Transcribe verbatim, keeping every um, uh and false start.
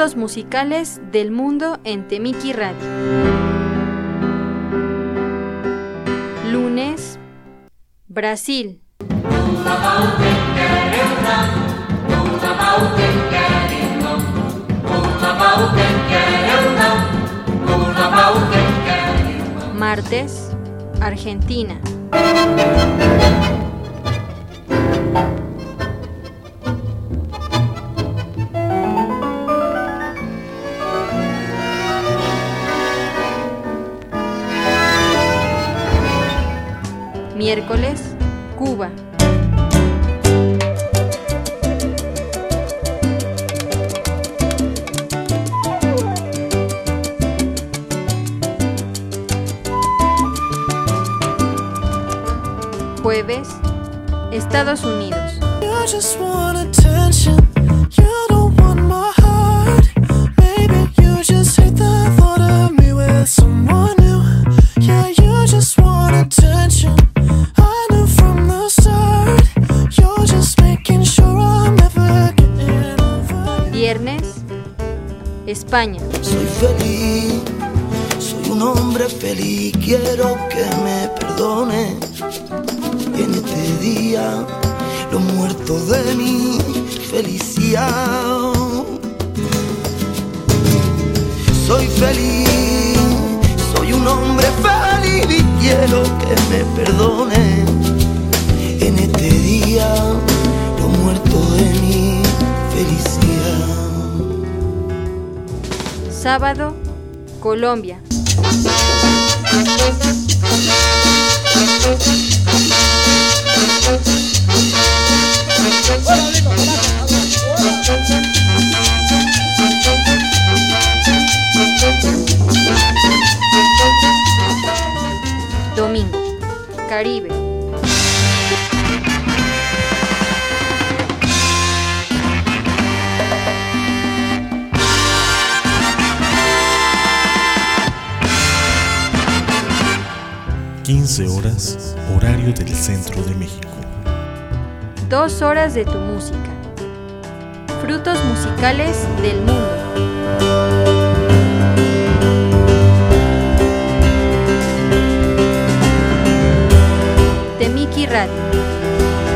Frutos musicales del mundo en Temiki Radio. Lunes, Brasil. Martes, Argentina. Miércoles, Cuba. Jueves, Estados Unidos. Viernes, España. Soy feliz, soy un hombre feliz, quiero que me perdone. En este día, los muertos de mi felicidad. Soy feliz, soy un hombre feliz y quiero que me perdone. En este día, los muertos de mi felicidad. Sábado, Colombia. Domingo, Caribe. quince horas, horario del centro de México. Dos horas de tu música. Frutos musicales del mundo. Temiki Radio.